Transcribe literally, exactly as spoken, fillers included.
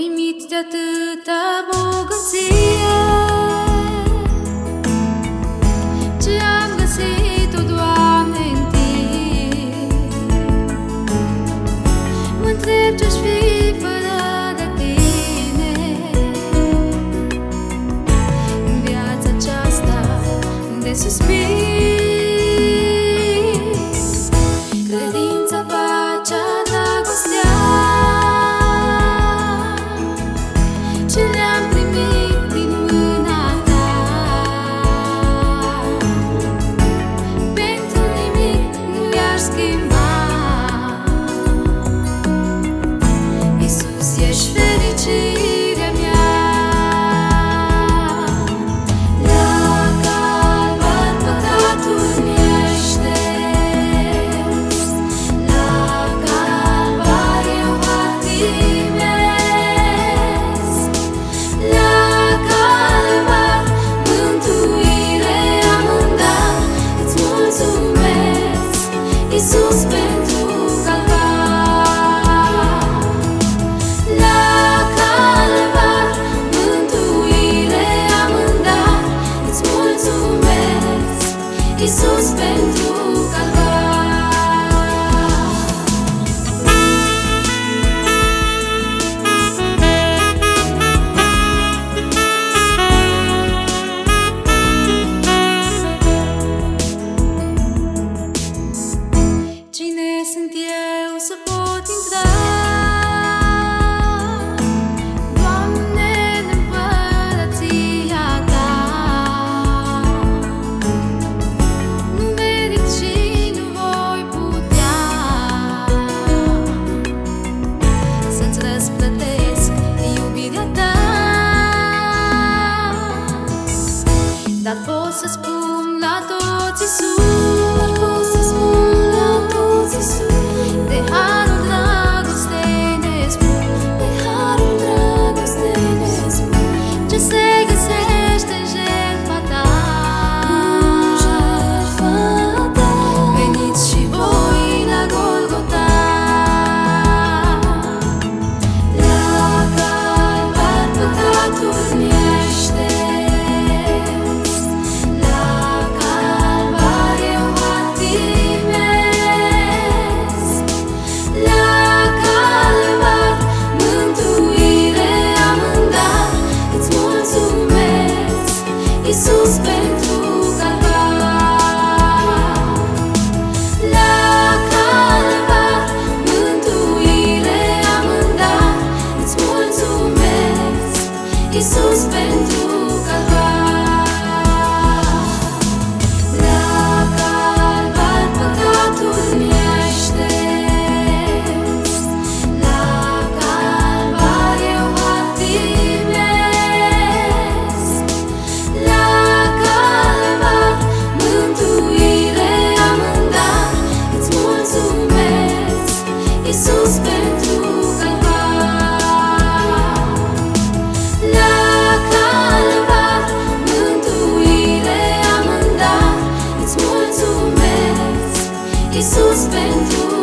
primit de atâta bogăție, ce am găsit-o, Doamne, în Tine. Mă întreb ce-aș fi fără de Tine în viața aceasta de suspin. Credința, pacea, dragostea ce le-am primit din mâna Ta, pentru nimic nu i-aș schimba. Iisus, ești fericirea mea. La Calvar păcatul mi-ai șters, la Calvar eu atimez, la Calvar mântuire am dat. Îți mulțumesc, Iisus, pentru Calvar. La Calvar mântuire am dat. Îți mulțumesc, Iisus, pentru Calvar. Cine sunt eu să pot intra, Doamne, în împărăția Ta? Nu merit și nu voi putea să-ți răsplătesc iubirea Ta, dar pot să spun la toți, Iisus, de harul dragostei nespus, de harul dragostei nespus, ce se găsește în jertfa Ta. Veniți și voi la Golgota. La Calvar păcatul mi-ai șters, la Calvar eu atimez, la Calvar mântuire am dat. Îți mulțumesc, Iisus, pentru Calvar. La Calvar mântuire am dat. Îți mulțumesc, Iisus, pentru Calvar. La Calvar păcatul mi-ai șters, la Calvar eu atimez, la Calvar mântuire am dat. Îți mulțumesc, Iisus, pentru Calvar. La Calvar mântuire am dat. Îți mulțumesc, Iisus, pentru